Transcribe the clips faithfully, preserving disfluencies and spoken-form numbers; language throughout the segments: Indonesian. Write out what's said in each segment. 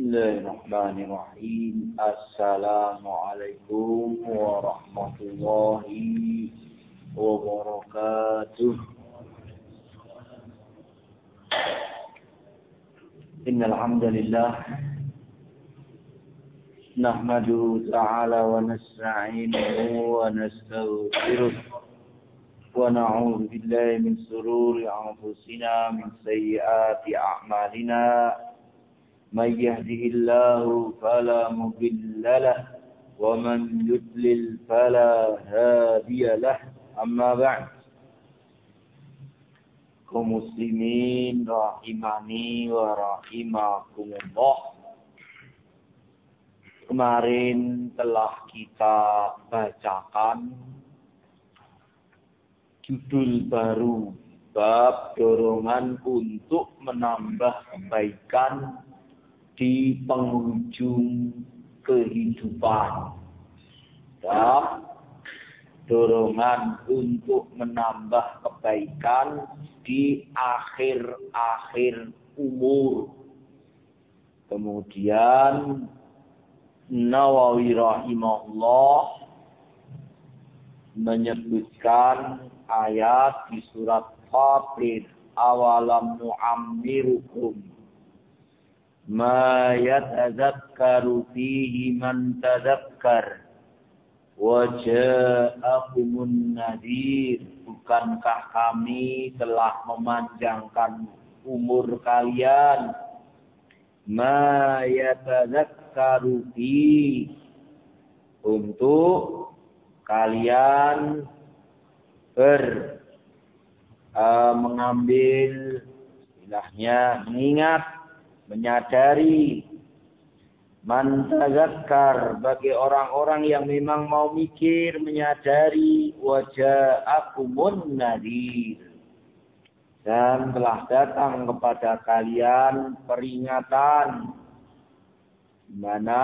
Bismillahirrahmanirrahim. Assalamualaikum warahmatullahi wabarakatuh. Innal hamdalillah nahmaduhu ta'ala wa nasta'inuhu wa nastaghfiruh wa na'udzu billahi min shururi anfusina min sayyiati a'malina. من يهده الله فلا مضل له ومن يضلل فلا هادي له أما بعد kaum muslimin rahimani wa rahimakumullah. Kemarin telah kita bacakan judul baru, bab dorongan untuk menambah kebaikan di penghujung kehidupan, dan dorongan untuk menambah kebaikan di akhir-akhir umur. Kemudian Nawawi rahimahullah menyebutkan ayat di surat Fatir, awalam nu'ammirukum ma yatadzakkaru fihi man tadzakkar wa ja'akumun nadhir. Bukankah kami telah memanjangkan umur kalian? Ma yatadzakkaru fihi, untuk kalian ber uh, mengambil istilahnya mengingat, menyadari, man tazakkar, bagi orang-orang yang memang mau mikir, menyadari, waja'akumun nadhir, dan telah datang kepada kalian peringatan, di mana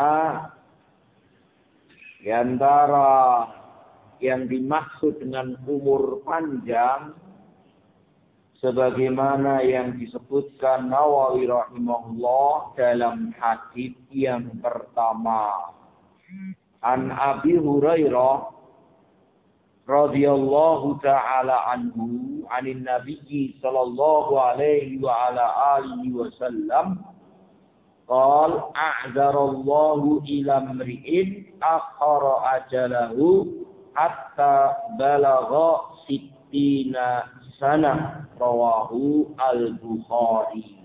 di antara yang dimaksud dengan umur panjang sebagaimana yang disebutkan Nawawi rahimahullah dalam hadis yang pertama. An Abi Hurairah radhiyallahu ta'ala anhu, anin Nabi sallallahu alaihi wa ala alihi wasallam, qala a'dzarallahu ila mri'in akhara ajalahu hatta balagha sittina sana, rawahu al-Bukhari.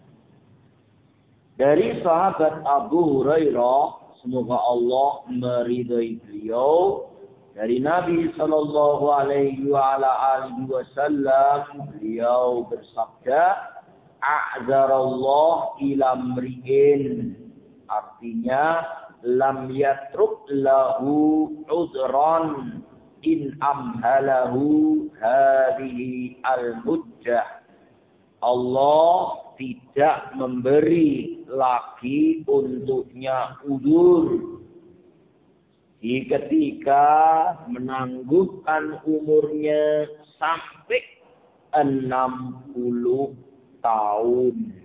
Dari sahabat Abu Hurairah, semoga Allah meridai beliau, dari Nabi sallallahu alaihi wa ala alihi wasallam, beliau bersabda, a'dzarallah ila mri'in, artinya lam yatruk lahu udran in amhalahu hadhihi al-muddah. Allah tidak memberi lagi untuknya udzur di ketika menangguhkan umurnya sampai enam puluh tahun.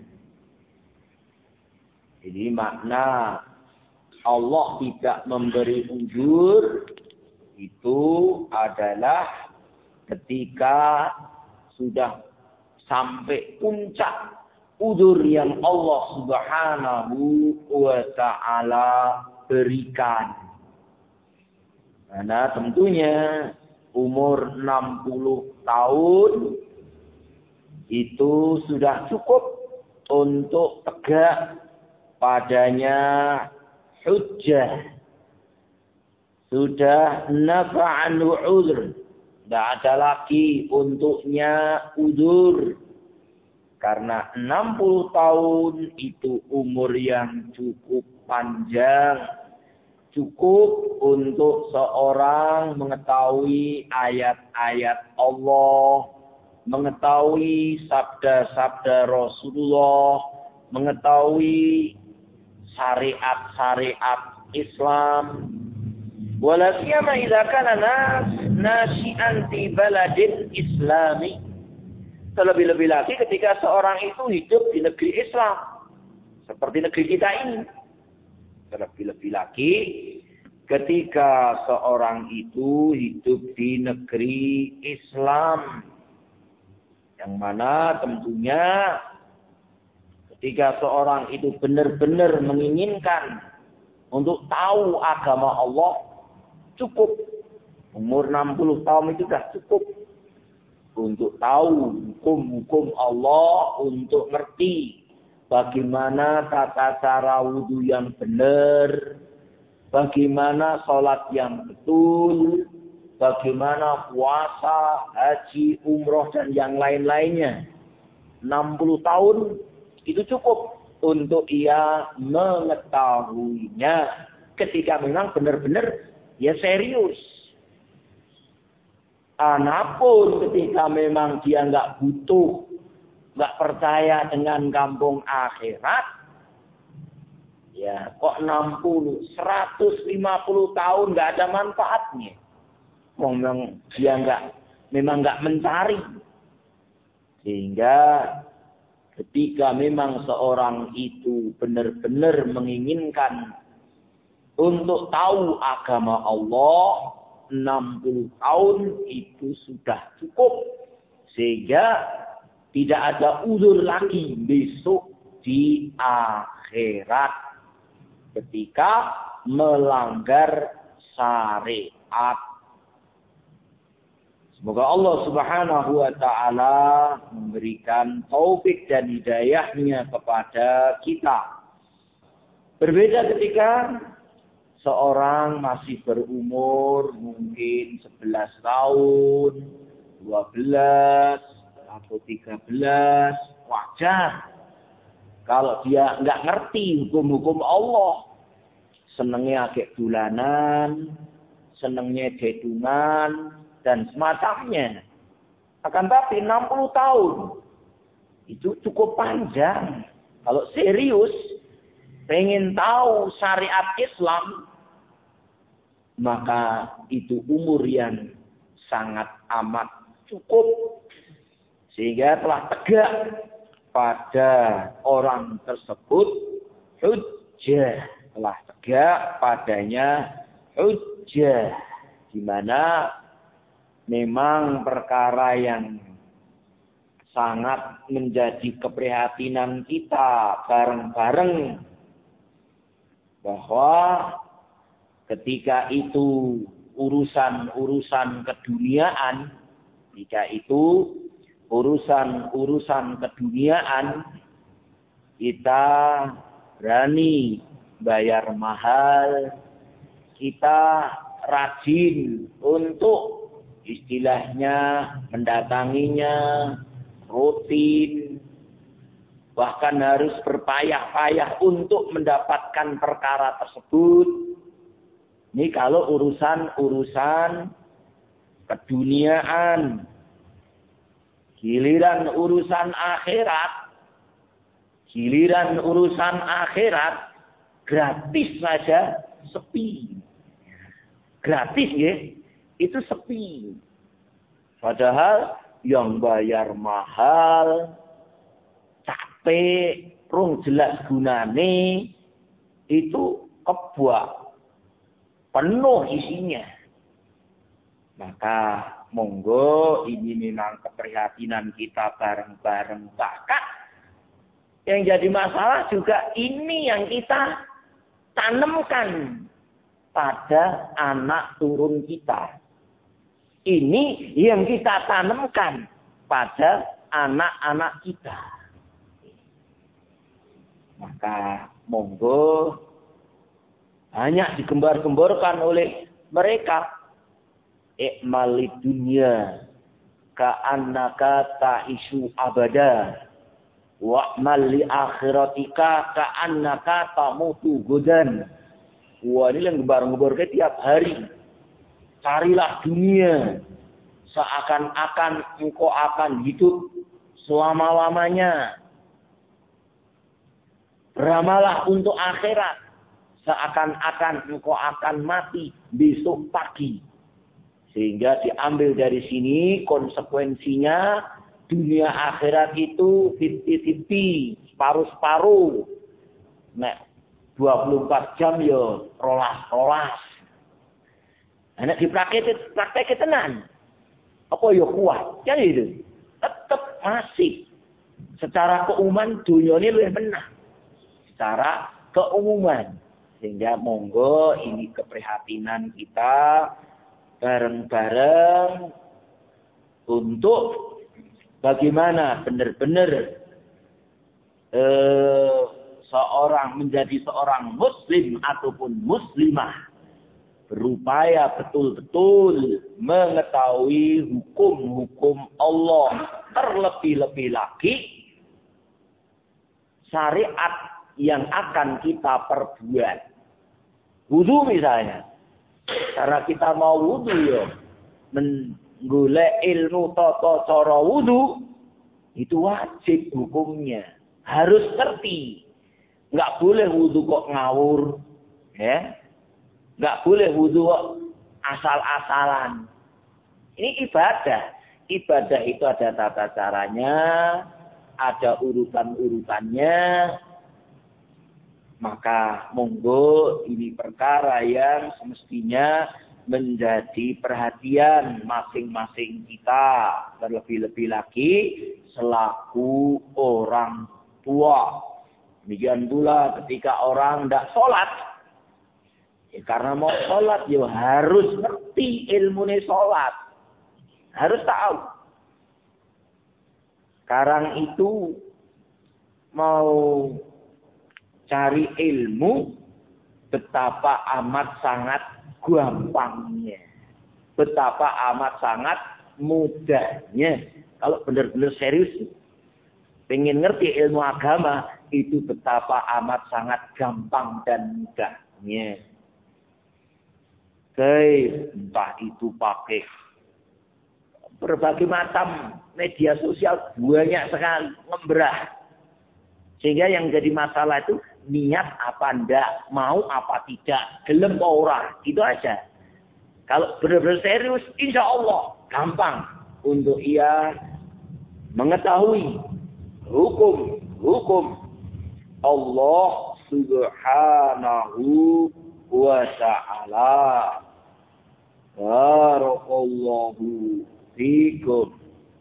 Jadi makna Allah tidak memberi udzur itu adalah ketika sudah sampai puncak udzur yang Allah Subhanahu wa ta'ala berikan. Karena tentunya umur enam puluh tahun itu sudah cukup untuk tegak padanya hujjah. Sudah nafa'anhu udhr, tidak ada lagi untuknya udzur. Karena enam puluh tahun itu umur yang cukup panjang, cukup untuk seorang mengetahui ayat-ayat Allah, mengetahui sabda-sabda Rasulullah, mengetahui syariat-syariat Islam. Walasiyama idza kana nas nasyi'an fi baladin islami. Terlebih-lebih lagi ketika seorang itu hidup di negeri Islam. Seperti negeri kita ini. Terlebih-lebih lagi ketika seorang itu hidup di negeri Islam. Yang mana tentunya ketika seorang itu benar-benar menginginkan untuk tahu agama Allah, cukup. Umur enam puluh tahun itu sudah cukup. Untuk tahu hukum-hukum Allah, untuk ngerti bagaimana tata cara wudhu yang benar, bagaimana sholat yang betul, bagaimana puasa, haji, umroh, dan yang lain-lainnya. enam puluh tahun itu cukup untuk ia mengetahuinya ketika memang benar-benar ya serius. Anapun ketika memang dia nggak butuh, nggak percaya dengan kampung akhirat, ya kok enam puluh, seratus lima puluh tahun nggak ada manfaatnya. Memang dia nggak, memang nggak mencari. Sehingga ketika memang seorang itu benar-benar menginginkan untuk tahu agama Allah, enam puluh tahun itu sudah cukup. Sehingga tidak ada uzur lagi besok di akhirat ketika melanggar syariat. Semoga Allah Subhanahu wa taala memberikan taufik dan hidayahnya kepada kita. Berbeda ketika seorang masih berumur mungkin sebelas tahun, dua belas, atau tiga belas, wajar. Kalau dia nggak ngerti hukum-hukum Allah, senengnya agak dulanan, senengnya dedungan, dan semacamnya. Akan tapi enam puluh tahun, itu cukup panjang. Kalau serius, pengen tahu syariat Islam, maka itu umur yang sangat amat cukup. Sehingga telah tegak pada orang tersebut hujjah. Telah tegak padanya hujjah. Di mana memang perkara yang sangat menjadi keprihatinan kita bareng-bareng. Bahwa ketika itu urusan-urusan keduniaan, ketika itu urusan-urusan keduniaan, kita berani bayar mahal, kita rajin untuk istilahnya mendatanginya rutin, bahkan harus berpayah-payah untuk mendapatkan perkara tersebut. Ini kalau urusan-urusan keduniaan. Giliran urusan akhirat, giliran urusan akhirat, gratis saja sepi. Gratis ya, itu sepi. Padahal yang bayar mahal, capek, rung jelas gunane, itu kebuak. Penuh isinya. Maka monggo ini memang keprihatinan kita bareng-bareng. Bahkan yang jadi masalah juga ini yang kita tanamkan pada anak turun kita. Ini yang kita tanamkan pada anak-anak kita. Maka monggo banyak digembar-gemborkan oleh mereka. Ikmali dunia ka'annaka ta'isu abada wa'mal li akhiratika ka'annaka tamutu godan. Wah, ini yang gembar-gemborkan tiap hari. Carilah dunia seakan-akan engkau akan hidup selama-lamanya. Beramalah untuk akhirat seakan-akan engkau akan mati besok pagi. Sehingga diambil dari sini konsekuensinya dunia akhirat itu fifty fifty, separuh-separuh. nek dua puluh empat jam yo rolas-rolas. Nek dipraktek praktek tenan. Apa yo kuat? Kan itu. Tetap masih secara keumuman dunia ini lebih menang. Secara keumuman. Sehingga monggo ini keprihatinan kita bareng-bareng untuk bagaimana benar-benar eh, seorang menjadi seorang muslim ataupun muslimah berupaya betul-betul mengetahui hukum-hukum Allah, terlebih-lebih lagi syariat yang akan kita perbuat. Wudu misalnya. Karena kita mau wudu ya, menggolek ilmu tata cara wudu itu wajib hukumnya. Harus ngerti. Enggak boleh wudu kok ngawur, ya. Enggak boleh wudu kok asal-asalan. Ini ibadah. Ibadah itu ada tata caranya, ada urutan-urutannya. Maka monggo ini perkara yang semestinya menjadi perhatian masing-masing kita. Terlebih-lebih lagi selaku orang tua. Demikian pula ketika orang tidak sholat. Ya, karena mau sholat ya harus ngerti ilmu sholat. Harus tahu. Sekarang itu mau cari ilmu betapa amat sangat gampangnya. Betapa amat sangat mudahnya. Kalau benar-benar serius pengen ngerti ilmu agama itu betapa amat sangat gampang dan mudahnya. Guys, entah itu pakai berbagai macam media sosial banyak sekali ngembrah. Sehingga yang jadi masalah itu niat apa ndak, mau apa tidak, gelem ora, gitu aja. Kalau benar-benar serius, insya Allah gampang untuk ia mengetahui hukum-hukum Allah Subhanahu wa Ta'ala. Barakallahu fikum.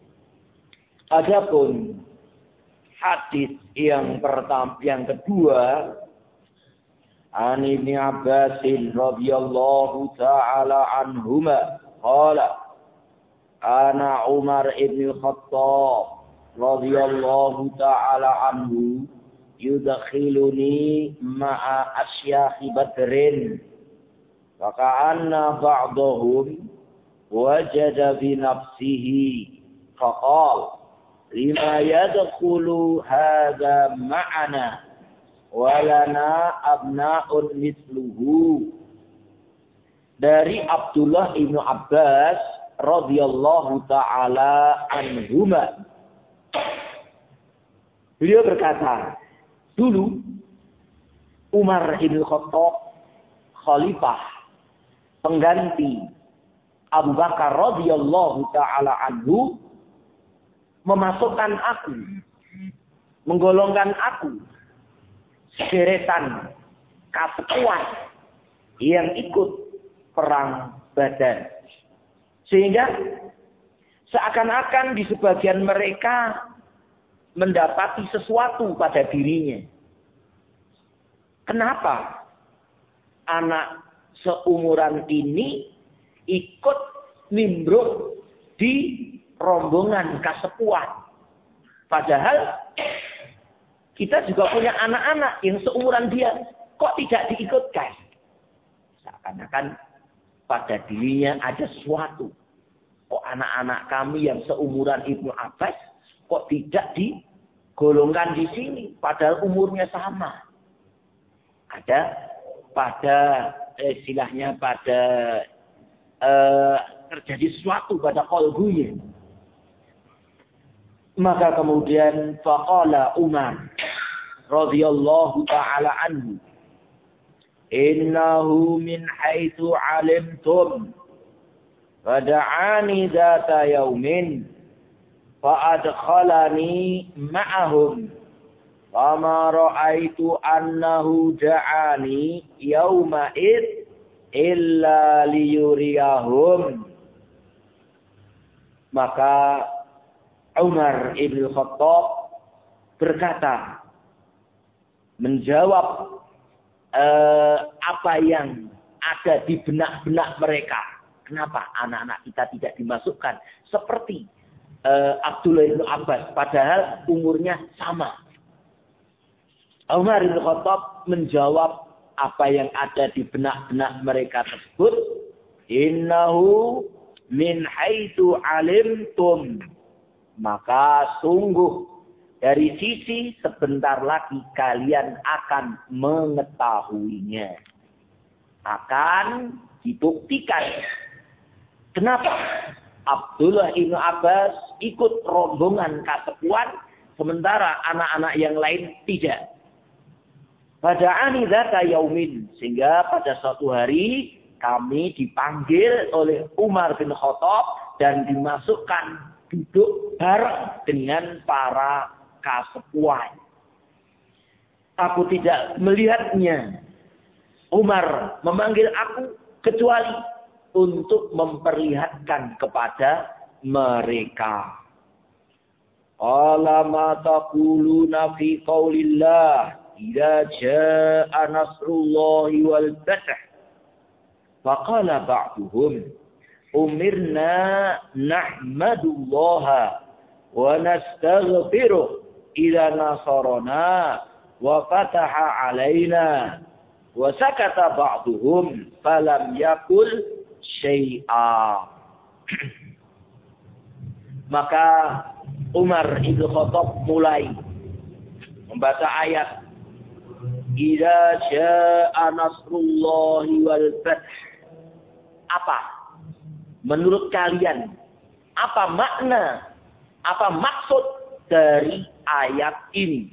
Adapun hadis yang pertama, yang kedua, An Ibnu Abbas radhiyallahu ta'ala anhuma qala ana Umar ibn Khattab radhiyallahu ta'ala anhu yudkhiluni ma'a asyakhi Badrin wa ka'anna ba'dahum wajada bi nafsihi faqala lima yadkhulu hadha ma'ana walana abna'un misluhu. Dari Abdullah ibnu Abbas radhiyallahu ta'ala anhuma, beliau berkata, dulu Umar ibn Khattab khalifah pengganti Abu Bakar radhiyallahu ta'ala anhu memasukkan aku, menggolongkan aku seretan kesekuan yang ikut perang Badar. Sehingga seakan-akan di sebagian mereka mendapati sesuatu pada dirinya. Kenapa anak seumuran ini ikut nimbrung di rombongan kasepuan? Padahal kita juga punya anak-anak yang seumuran dia. Kok tidak diikutkan? Seakan-akan pada dirinya ada sesuatu. Kok anak-anak kami yang seumuran Ibnu Abbas kok tidak digolongkan di sini? Padahal umurnya sama. Ada pada eh, istilahnya pada eh, terjadi sesuatu pada qalbunya. Maka kemudian faqala Umar radhiyallahu ta'ala anhu, innahu min haitsu alimtum fada'ani dzata yaumin fa adkhalani ma'ahum Fama ra'aitu annahu da'ani yauma id illa liyuriyahum. Maka Umar ibn Khattab berkata, menjawab eh, apa yang ada di benak-benak mereka. Kenapa anak-anak kita tidak dimasukkan seperti eh, Abdullah bin Abbas, padahal umurnya sama. Umar bin Khattab menjawab apa yang ada di benak-benak mereka tersebut. Innahu min haitsu alimtum. Maka sungguh dari sisi sebentar lagi kalian akan mengetahuinya. Akan dibuktikan. Kenapa Abdullah bin Abbas ikut rombongan kesepuan sementara anak-anak yang lain tidak? Pada ani dzata yaumin, sehingga pada suatu hari kami dipanggil oleh Umar bin Khattab dan dimasukkan duduk bareng dengan para kasepuan. Aku tidak melihatnya. Umar memanggil aku kecuali untuk memperlihatkan kepada mereka. Qala ma taquluna fi qaulillah idza jaa nasrullahi wal fath. Faqala ba'duhum umirna nahmadullaha wa nastaghfiruh idza nasarana wa fataha alaina. Wa sakata ba'duhum falam yakul syai'a. Maka Umar ibn Khattab mulai membaca ayat idza jaa nasrullahi wal fath. Apa menurut kalian, apa makna, apa maksud dari ayat ini?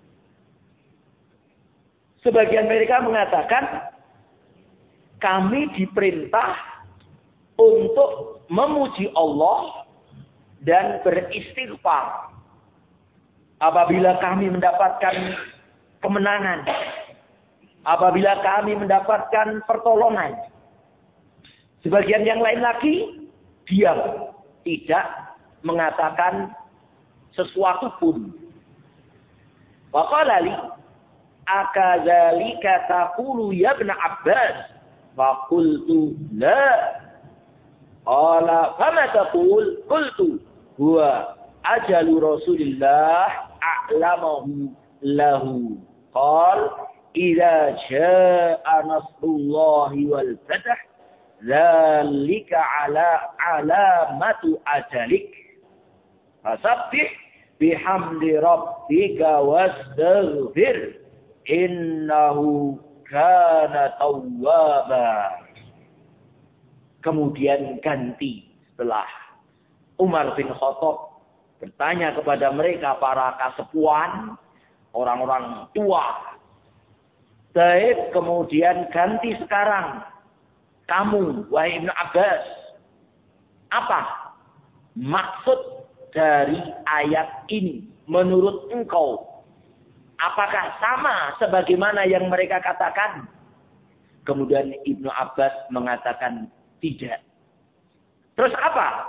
Sebagian mereka mengatakan kami diperintah untuk memuji Allah dan beristighfar apabila kami mendapatkan kemenangan, apabila kami mendapatkan pertolongan. Sebagian yang lain lagi diam, tidak mengatakan sesuatu pun. Wa qala li akadzalika taqulu ya ibn Abbas? Fa qultu la. Qala fama taqul? Qultu huwa ajalu Rasulillah a'lamahu lahu. Qal idza jaa nasrullahi wal fath dzalika ala alamatu ajalik. Fasabbih bihamdi rabbika wastaghfir innahu kana tawwaba. Kemudian ganti setelah Umar bin Khattab bertanya kepada mereka para kasepuan, orang-orang tua. Baik, kemudian ganti sekarang. Kamu, wahai Ibnu Abbas, apa maksud dari ayat ini menurut engkau? Apakah sama sebagaimana yang mereka katakan? Kemudian Ibnu Abbas mengatakan tidak. Terus apa?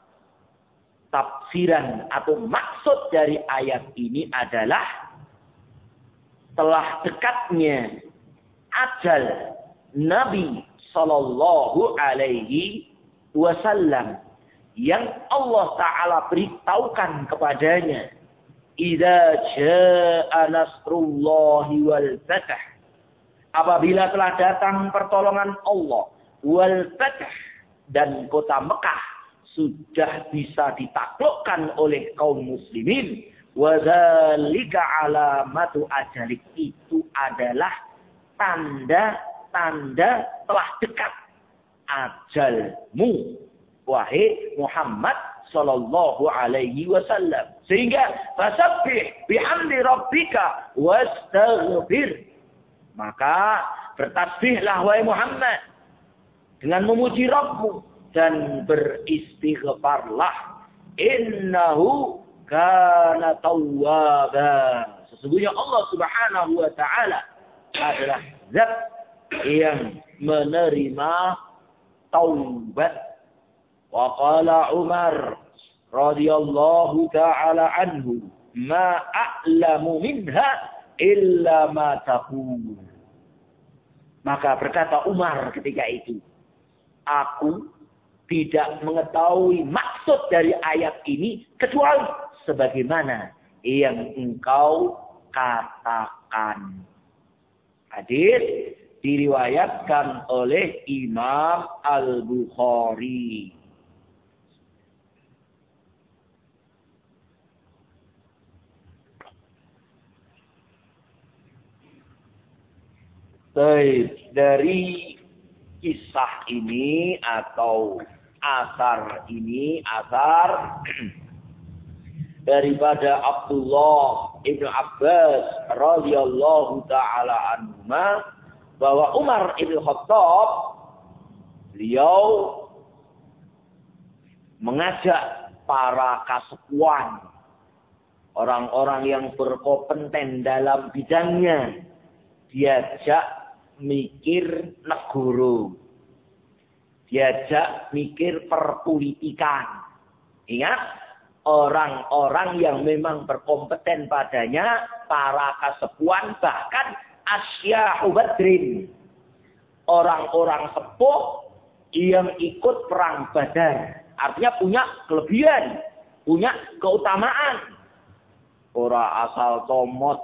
Tafsiran atau maksud dari ayat ini adalah telah dekatnya ajal Nabi Sallallahu Alaihi Wasallam yang Allah Ta'ala beritahukan kepadanya. Idza jaa nasrullahi wal fath. Apabila telah datang pertolongan Allah wal fath dan kota Mekah sudah bisa ditaklukkan oleh kaum muslimin. Wa dzalika alamatu ajalik, itu adalah tanda-tanda telah dekat ajalmu, wahai Muhammad sallallahu alaihi wasallam. Sehingga fasabbih bihamdi rabbika wastaghfir. Maka bertasbihlah wahai Muhammad dengan memuji Rabbmu dan beristighfarlah. Innahu kana tawwaba. Sesungguhnya Allah Subhanahu wa taala adalah zat yang menerima taubat. Wa qala Umar radhiyallahu taala anhu, "Ma a'lamu minha illa ma taqul." Maka berkata Umar ketika itu, aku tidak mengetahui maksud dari ayat ini kecuali sebagaimana yang engkau katakan. Hadis diriwayatkan oleh Imam Al-Bukhari. Baik, dari kisah ini atau asar ini, asar daripada Abdullah ibnu Abbas radhiyallahu taala anhuma, bahwa Umar ibn Khattab beliau mengajak para kasepuan, orang-orang yang berkompeten dalam bidangnya, diajak mikir negoro, diajak mikir perpolitikan. Ingat, orang-orang yang memang berkompeten padanya, para kasepuan, bahkan asyahu badrin, orang-orang sepuh yang ikut perang Badar. Artinya punya kelebihan, punya keutamaan. Ora asal tomot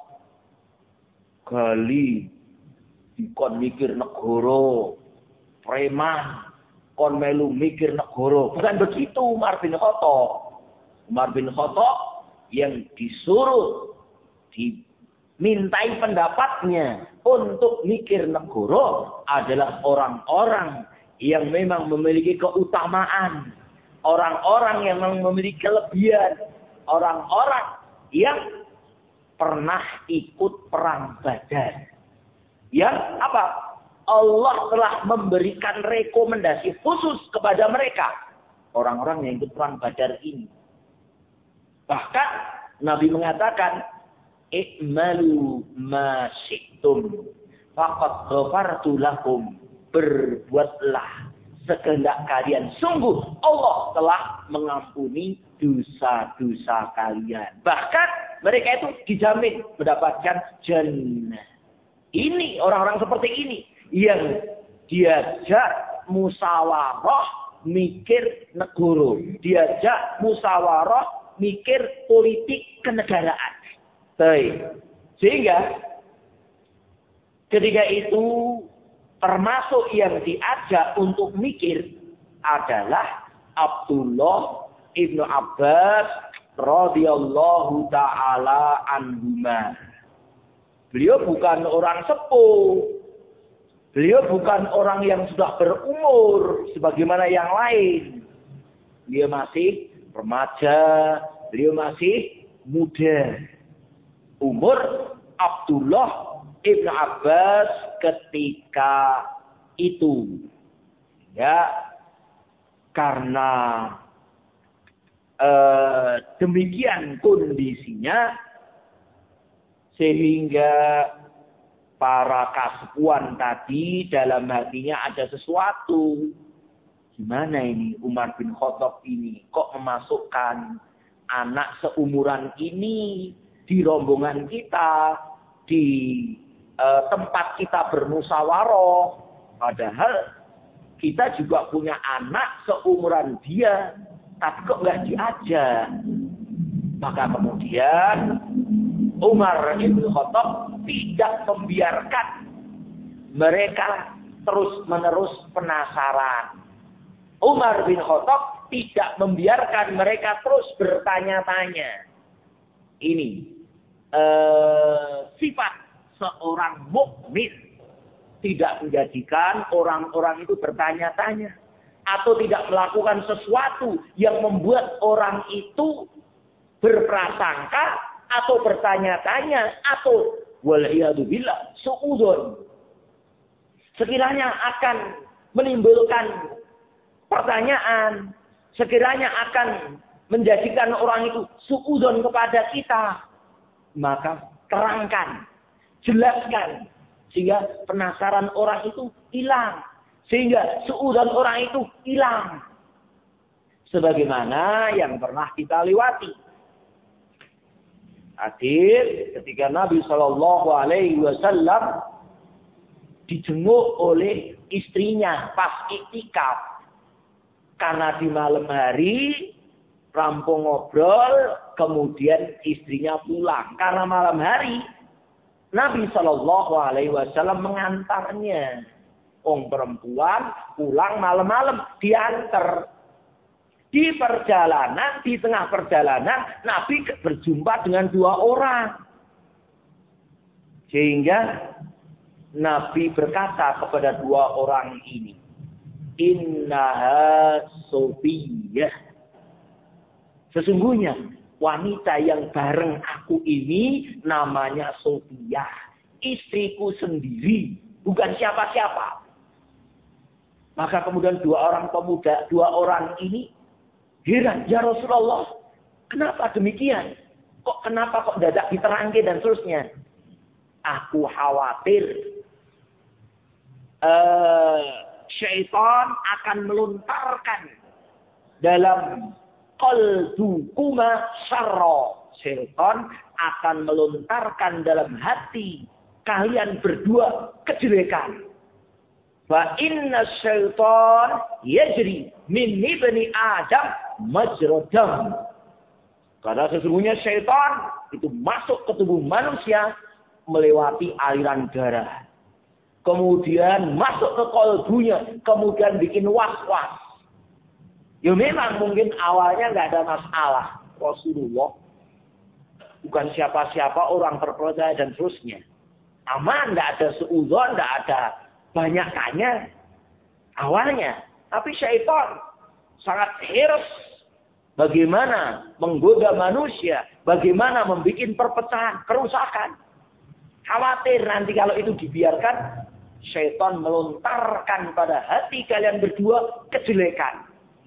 gali dikon mikir negara, preman kon melu mikir negara. Bukan begitu Umar bin Khattab. Umar bin Khattab yang disuruh dimintai pendapatnya untuk mikir negara adalah orang-orang yang memang memiliki keutamaan, orang-orang yang memiliki kelebihan, orang-orang yang pernah ikut perang Badar. Yang apa? Allah telah memberikan rekomendasi khusus kepada mereka, orang-orang yang ikut perang Badar ini. Bahkan Nabi mengatakan, "I'malu ma syi'tum faqad ghafartu lakum." Berbuatlah sekehendak kalian, sungguh Allah telah mengampuni dosa-dosa kalian. Bahkan mereka itu dijamin mendapatkan jannah. Ini orang-orang seperti ini yang diajak musyawarah mikir negara, diajak musyawarah mikir politik kenegaraan. Baik. Sehingga ketika itu termasuk yang diajak untuk mikir adalah Abdullah ibnu Abbas radhiyallahu taala anhuma. Beliau bukan orang sepuh. Beliau bukan orang yang sudah berumur sebagaimana yang lain. Beliau masih remaja, beliau masih muda. Umur Abdullah ibn Abbas ketika itu. Ya, karena eh, demikian kondisinya, sehingga para kasepuan tadi dalam hatinya ada sesuatu. Gimana ini Umar bin Khattab ini kok memasukkan anak seumuran ini di rombongan kita, di uh, tempat kita bermusyawarah. Padahal kita juga punya anak seumuran dia, tapi kok nggak diajak. Maka kemudian Umar bin Khattab tidak membiarkan mereka terus-menerus penasaran. Umar bin Khattab tidak membiarkan mereka terus bertanya-tanya. Ini eh, sifat seorang mukmin, tidak menjadikan orang-orang itu bertanya-tanya atau tidak melakukan sesuatu yang membuat orang itu berprasangka atau bertanya-tanya atau waliyadzubillah suudzon, sekiranya akan menimbulkan pertanyaan, sekiranya akan menjadikan orang itu suudzon kepada kita, maka terangkan, jelaskan. Sehingga penasaran orang itu hilang. Sehingga suudzon orang itu hilang. Sebagaimana yang pernah kita lewati. Hadir ketika Nabi Shallallahu Alaihi Wasallam dijenguk oleh istrinya pas iktikaf. Karena di malam hari rampung ngobrol, kemudian istrinya pulang. Karena malam hari Nabi Shallallahu Alaihi Wasallam mengantarnya. Orang perempuan pulang malam-malam diantar. Di perjalanan, di tengah perjalanan, Nabi berjumpa dengan dua orang. Sehingga Nabi berkata kepada dua orang ini, Innaha Sofiyah. Sesungguhnya wanita yang bareng aku ini namanya Sofiyah. Istriku sendiri, bukan siapa-siapa. Maka kemudian dua orang pemuda, dua orang ini heran, ya Rasulullah, kenapa demikian? Kok kenapa kok dadak diterangke dan seterusnya? Aku khawatir uh, syaitan akan melontarkan dalam qalbukuma syarra. Syaitan akan melontarkan dalam hati kalian berdua kejelekan. Fa inna syaitan yajri min ibni Adam majradam. Karena sesungguhnya syaitan itu masuk ke tubuh manusia melewati aliran darah. Kemudian masuk ke kolbunya, kemudian bikin was-was. Ya memang mungkin awalnya nggak ada masalah. Rasulullah bukan siapa-siapa, orang terpercaya dan seterusnya. Aman, nggak ada suudzon, nggak ada banyak tanya awalnya. Tapi syaitan sangat hirus bagaimana menggoda manusia, bagaimana membuat perpecahan, kerusakan. Khawatir nanti kalau itu dibiarkan, syaitan melontarkan pada hati kalian berdua kejelekan.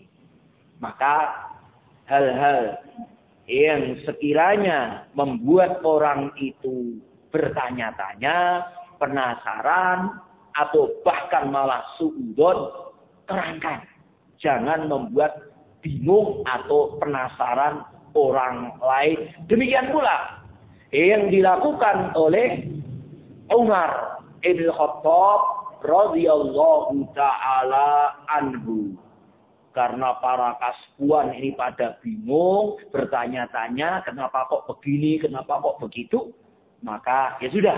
Maka hal-hal yang sekiranya membuat orang itu bertanya-tanya, penasaran, atau bahkan malah suudzon, terangkan. Jangan membuat bingung atau penasaran orang lain. Demikian pula yang dilakukan oleh Umar ibn Khattab radhiyallahu taala anhu. Karena para kaskuan ini pada bingung, bertanya-tanya, kenapa kok begini, kenapa kok begitu? Maka ya sudah.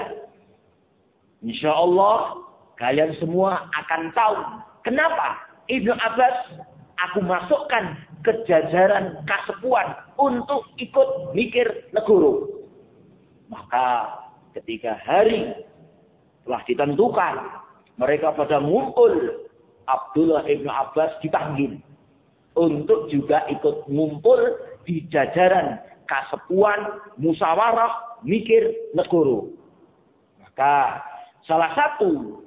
Insya Allah kalian semua akan tahu kenapa Ibnu Abbas aku masukkan ke jajaran kasepuan untuk ikut mikir negoro. Maka ketika hari telah ditentukan, mereka pada ngumpul, Abdullah Ibnu Abbas dipanggil untuk juga ikut ngumpul di jajaran kasepuan musyawarah mikir negoro. Maka salah satu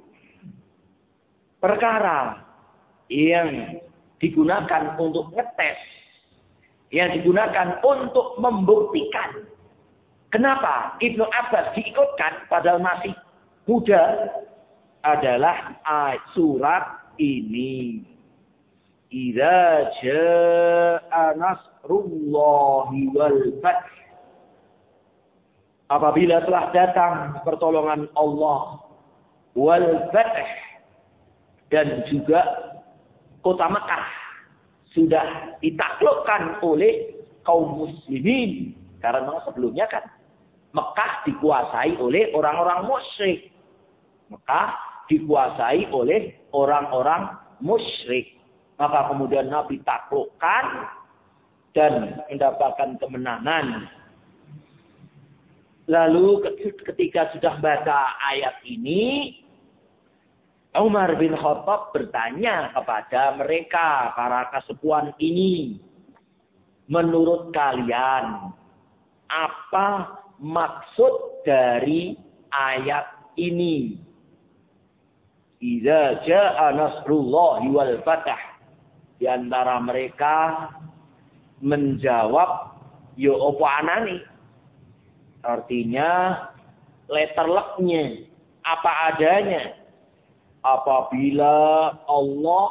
perkara yang digunakan untuk ngetes, yang digunakan untuk membuktikan kenapa Ibnu Abbas diikutkan padahal masih muda adalah ayat surat ini. Idza jaa nasrullahi wal fath. Apabila telah datang pertolongan Allah wal fath, dan juga kota Mekah sudah ditaklukkan oleh kaum muslimin. Karena sebelumnya kan Mekah dikuasai oleh orang-orang musyrik. Mekah dikuasai oleh orang-orang musyrik. Maka kemudian Nabi taklukkan dan mendapatkan kemenangan. Lalu ketika sudah baca ayat ini, Umar bin Khattab bertanya kepada mereka, para kasepuan ini, menurut kalian, apa maksud dari ayat ini? Idza jaa nasrullahi wal fath. Di antara mereka menjawab, yo opo anane? Artinya letterleknya, apa adanya. Apabila Allah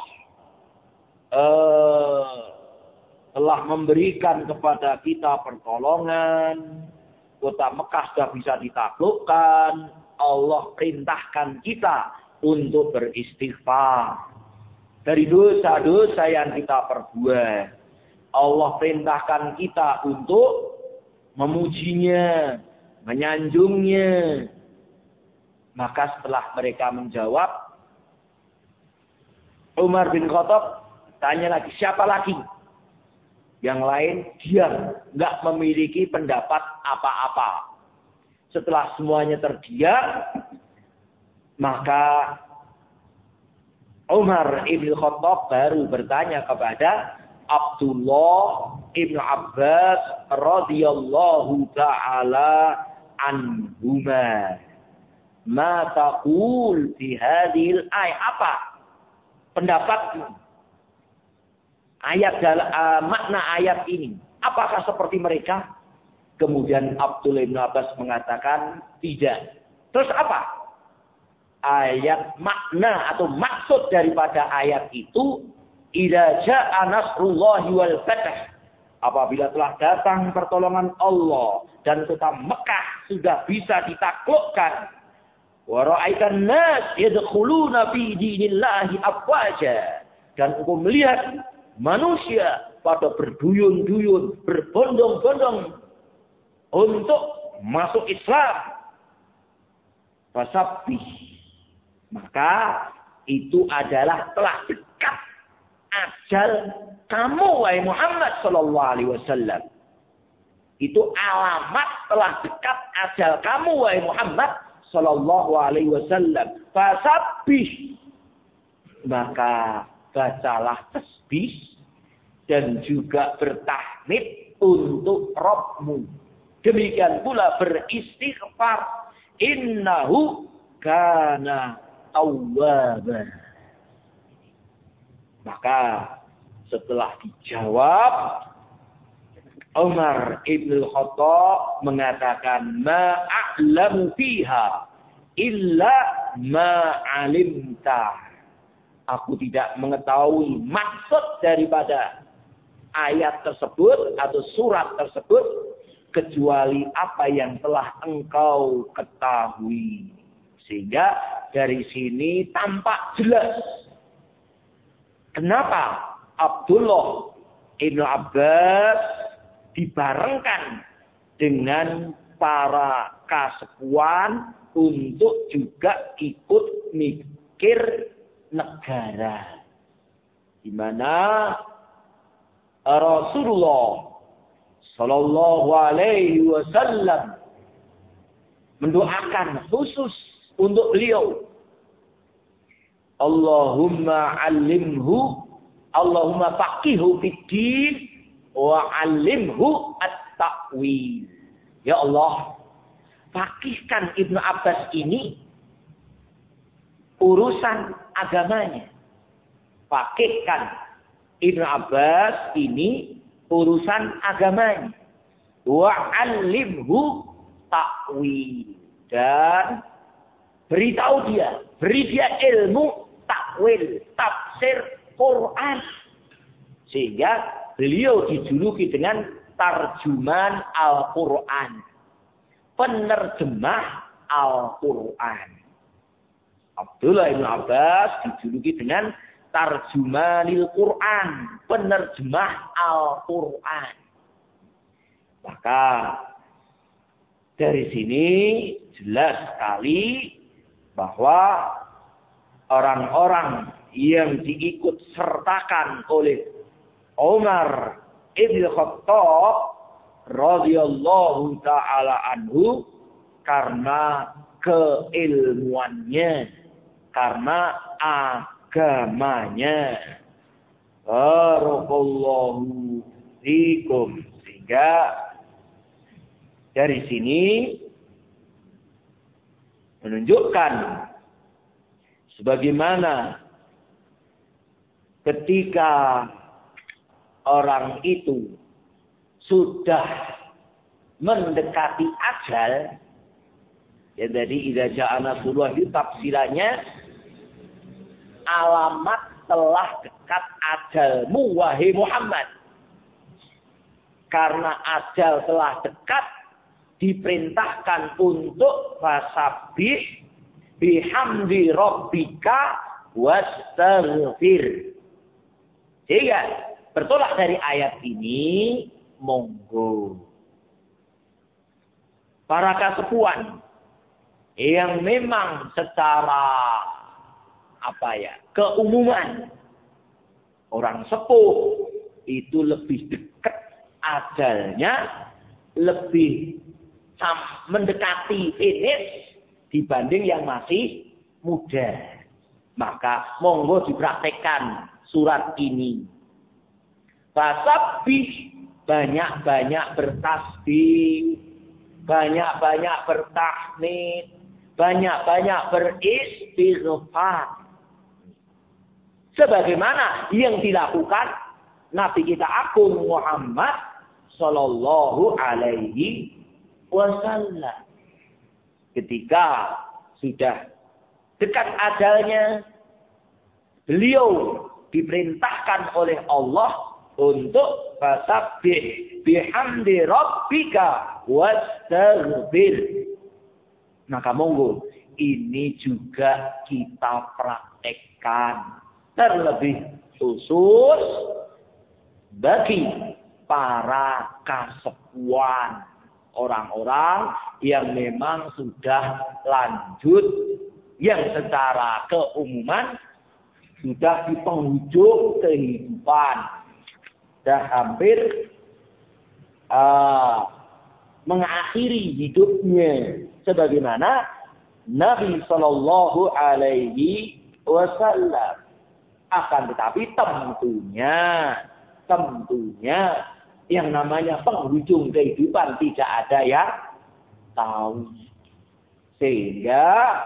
eh, telah memberikan kepada kita pertolongan, kota Mekah sudah bisa ditaklukkan, Allah perintahkan kita untuk beristighfar dari dosa-dosa yang kita perbuat. Allah perintahkan kita untuk memujinya, menyanjungnya. Maka setelah mereka menjawab, Umar bin Khattab tanya lagi, siapa lagi? Yang lain diam, nggak memiliki pendapat apa-apa. Setelah semuanya terdiam, maka Umar ibn Khattab baru bertanya kepada Abdullah ibn Abbas radhiyallahu ta'ala anhuma. Ma taqul fi hadhil ayat, apa pendapatmu? Ayat uh, makna ayat ini, apakah seperti mereka? Kemudian Abdullah bin Abbas mengatakan tidak. Terus apa? Ayat makna atau maksud daripada ayat itu, idza jaa nasrullahi wal fath. Apabila telah datang pertolongan Allah dan kota Mekah sudah bisa ditaklukkan. Wa ra'aitan nas yadkhuluna fi dinillahi afwaja. Dan engkau melihat manusia pada berduyun-duyun, berbondong-bondong untuk masuk Islam. Fasabbih. Maka itu adalah telah dekat ajal kamu wahai Muhammad sallallahu alaihi wasallam. Itu alamat telah dekat ajal kamu wahai Muhammad sallallahu alaihi wasallam. Fasabbih. Maka bacalah tasbih dan juga bertahmid untuk Rabbmu. Demikian pula beristighfar. Innahu kana tawwaba. Maka setelah dijawab, Umar ibn Khattab mengatakan, ma a'lamu fiha illa ma alimta. Aku tidak mengetahui maksud daripada ayat tersebut atau surat tersebut kecuali apa yang telah engkau ketahui. Sehingga dari sini tampak jelas kenapa Abdullah ibn Abbas dibarengkan dengan para kasepuan untuk juga ikut mikir negara. Di mana Rasulullah sallallahu alaihi wasallam mendoakan khusus untuk beliau. Allahumma 'allimhu, Allahumma faqihhu fid-din wa 'allimhu at-ta'wil. Ya Allah, faqihkan Ibnu Abbas ini urusan agamanya. Faqihkan Ibnu Abbas ini urusan agamanya. Wa 'allimhu ta'wil. Dan beritahu dia, beri dia ilmu takwil, tafsir Quran. Sehingga beliau dijuluki dengan tarjuman Al-Quran. Penerjemah Al-Quran. Abdullah bin Abbas dijuluki dengan tarjumanil Quran. Penerjemah Al-Quran. Maka dari sini jelas sekali bahwa orang-orang yang diikut sertakan oleh Umar ibn Khattab radhiyallahu ta'ala anhu karena keilmuannya, karena agamanya. Barakallahu fikum. Sehingga dari sini menunjukkan sebagaimana ketika orang itu sudah mendekati ajal, ya jadi idza ja'a nasrullah itu tafsirannya alamat telah dekat ajalmu wahai Muhammad. Karena ajal telah dekat, diperintahkan untuk fasabbih bihamdi rabbika wastaghfir. Sehingga bertolak dari ayat ini, monggo para kasepuan yang memang secara apa ya, keumuman orang sepuh itu lebih dekat ajalnya, lebih mendekati finish dibanding yang masih muda. Maka monggo dipraktekkan surat ini. Fasabbih, banyak-banyak bertasbih, banyak-banyak bertahmid, banyak-banyak beristighfar. Sebagaimana yang dilakukan Nabi kita agung Muhammad sallallahu alaihi wasallam. Ketika sudah dekat ajalnya, beliau diperintahkan oleh Allah untuk fasabbih bihamdi rabbika wastaghfir. Maka monggo ini juga kita praktekkan, terlebih khusus bagi para kasepuan, orang-orang yang memang sudah lanjut, yang secara keumuman sudah di penghujung kehidupan, sudah hampir uh, mengakhiri hidupnya, sebagaimana Nabi Shallallahu Alaihi Wasallam. Akan tetapi tentunya, tentunya yang namanya penghujung kehidupan tidak ada yang tahu. Sehingga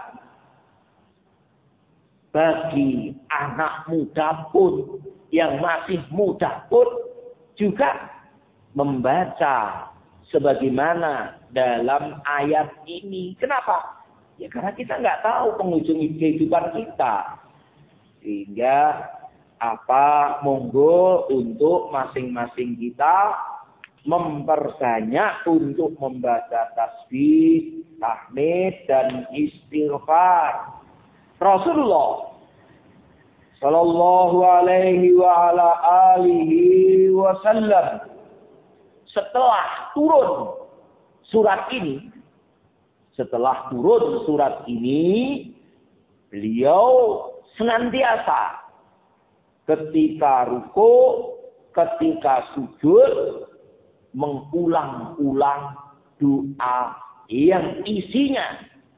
bagi anak muda pun, yang masih muda pun juga membaca sebagaimana dalam ayat ini. Kenapa? Ya karena kita nggak tahu penghujung kehidupan kita. Sehingga apa, monggo untuk masing-masing kita memperbanyak untuk membaca tasbih, tahmid, dan istighfar. Rasulullah sallallahu alaihi wa ala alihi wasallam setelah turun surat ini, setelah turun surat ini, beliau senantiasa ketika ruku, ketika sujud, mengulang-ulang doa yang isinya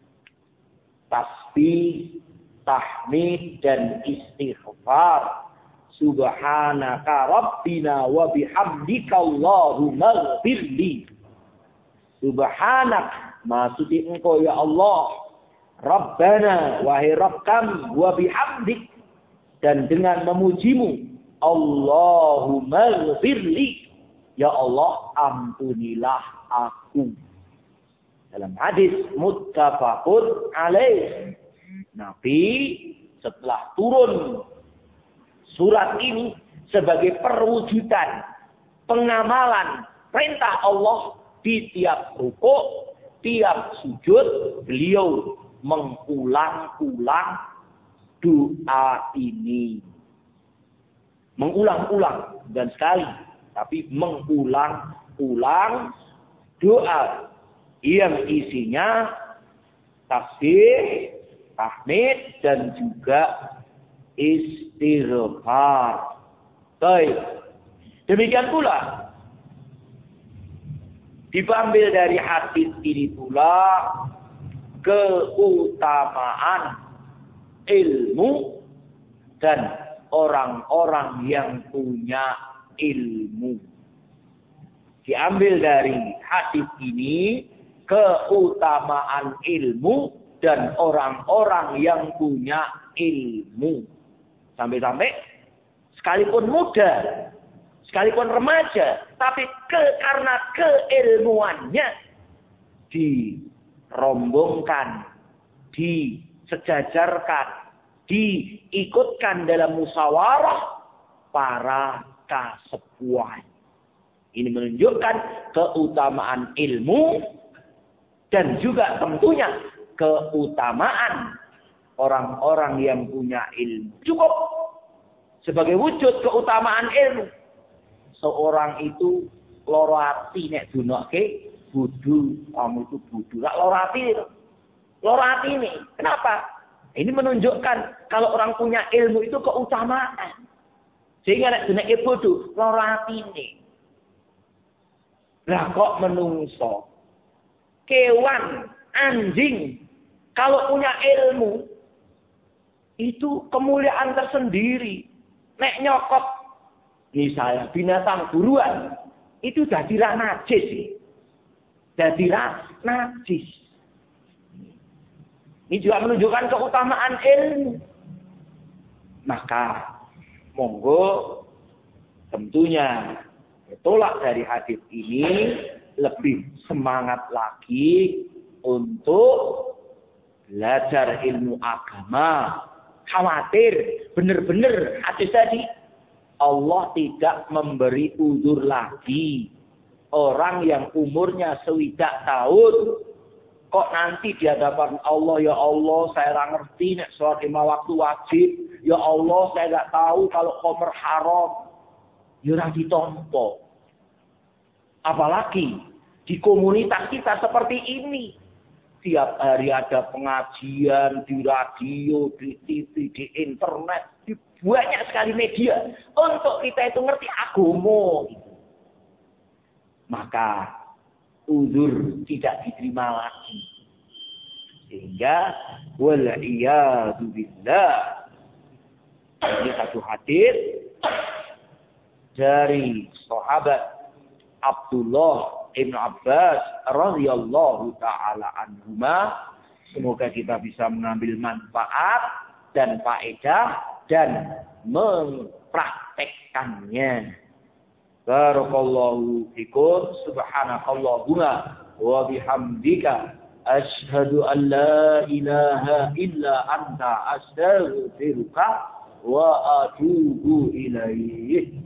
tasbih, tahmid, dan istighfar. Subhanaka Rabbina wa bihamdika Allahumma ghfirli. Subhanak, maksudnya engkau ya Allah, Rabbana, wahai Rabb kami, wa bihamdik, dan dengan memujimu, Allahumma ghfirli, ya Allah ampunilah aku. Dalam hadis muttafaqun alaih, Nabi setelah turun surat ini sebagai perwujudan pengamalan perintah Allah di tiap rukuk, tiap sujud, beliau mengulang-ulang doa ini. Mengulang-ulang, dan sekali, tapi mengulang-ulang doa yang isinya tasbih, tahmid, dan juga istighfar. Baik. Demikian pula diambil dari hadis ini pula keutamaan ilmu dan orang-orang yang punya ilmu. Diambil dari hadis ini keutamaan ilmu dan orang-orang yang punya ilmu. Sampai-sampai sekalipun muda, sekalipun remaja, tapi ke, karena keilmuannya dirombongkan, disejajarkan, diikutkan dalam musyawarah para kasepuhan. Ini menunjukkan keutamaan ilmu dan juga tentunya keutamaan orang-orang yang punya ilmu. Cukup sebagai wujud keutamaan ilmu. Seorang itu loro ati nek dunokke budu, kamu itu budu. Lak loro ati itu. Loro ati ini. Kenapa? Ini menunjukkan kalau orang punya ilmu itu keutamaan. Sehingga nek dunokke budu, loro ati ini. Lah kok menungso, kewan, anjing, kalau punya ilmu, itu kemuliaan tersendiri. Nek nyokot, misalnya binatang buruan, itu jadi najis. Jadi najis. Ini juga menunjukkan keutamaan ilmu. Maka, monggo tentunya tolak dari hadis ini lebih semangat lagi untuk belajar ilmu agama. Khawatir benar-benar hadis tadi Allah tidak memberi uzur lagi orang yang umurnya sewidak tahun kok nanti di hadapan Allah, ya Allah saya tidak ngerti nek sholat lima waktu wajib, ya Allah saya tidak tahu kalau khamr haram. Ya ora ditompo. Apalagi di komunitas kita seperti ini. Tiap hari ada pengajian di radio, di T V, di internet, di banyak sekali media untuk kita itu ngerti agama. Maka uzur tidak diterima lagi. Sehingga wal iyadu billah. Ini satu hadis dari sahabat Abdullah Ibn Abbas radhiyallahu taala anhuma. Semoga kita bisa mengambil manfaat dan faedah dan mempraktekkannya. Barakallahu fikum, subhanakallahumma wa bihamdika asyhadu an la ilaha illa anta astaghfiruka wa atubu ilaih.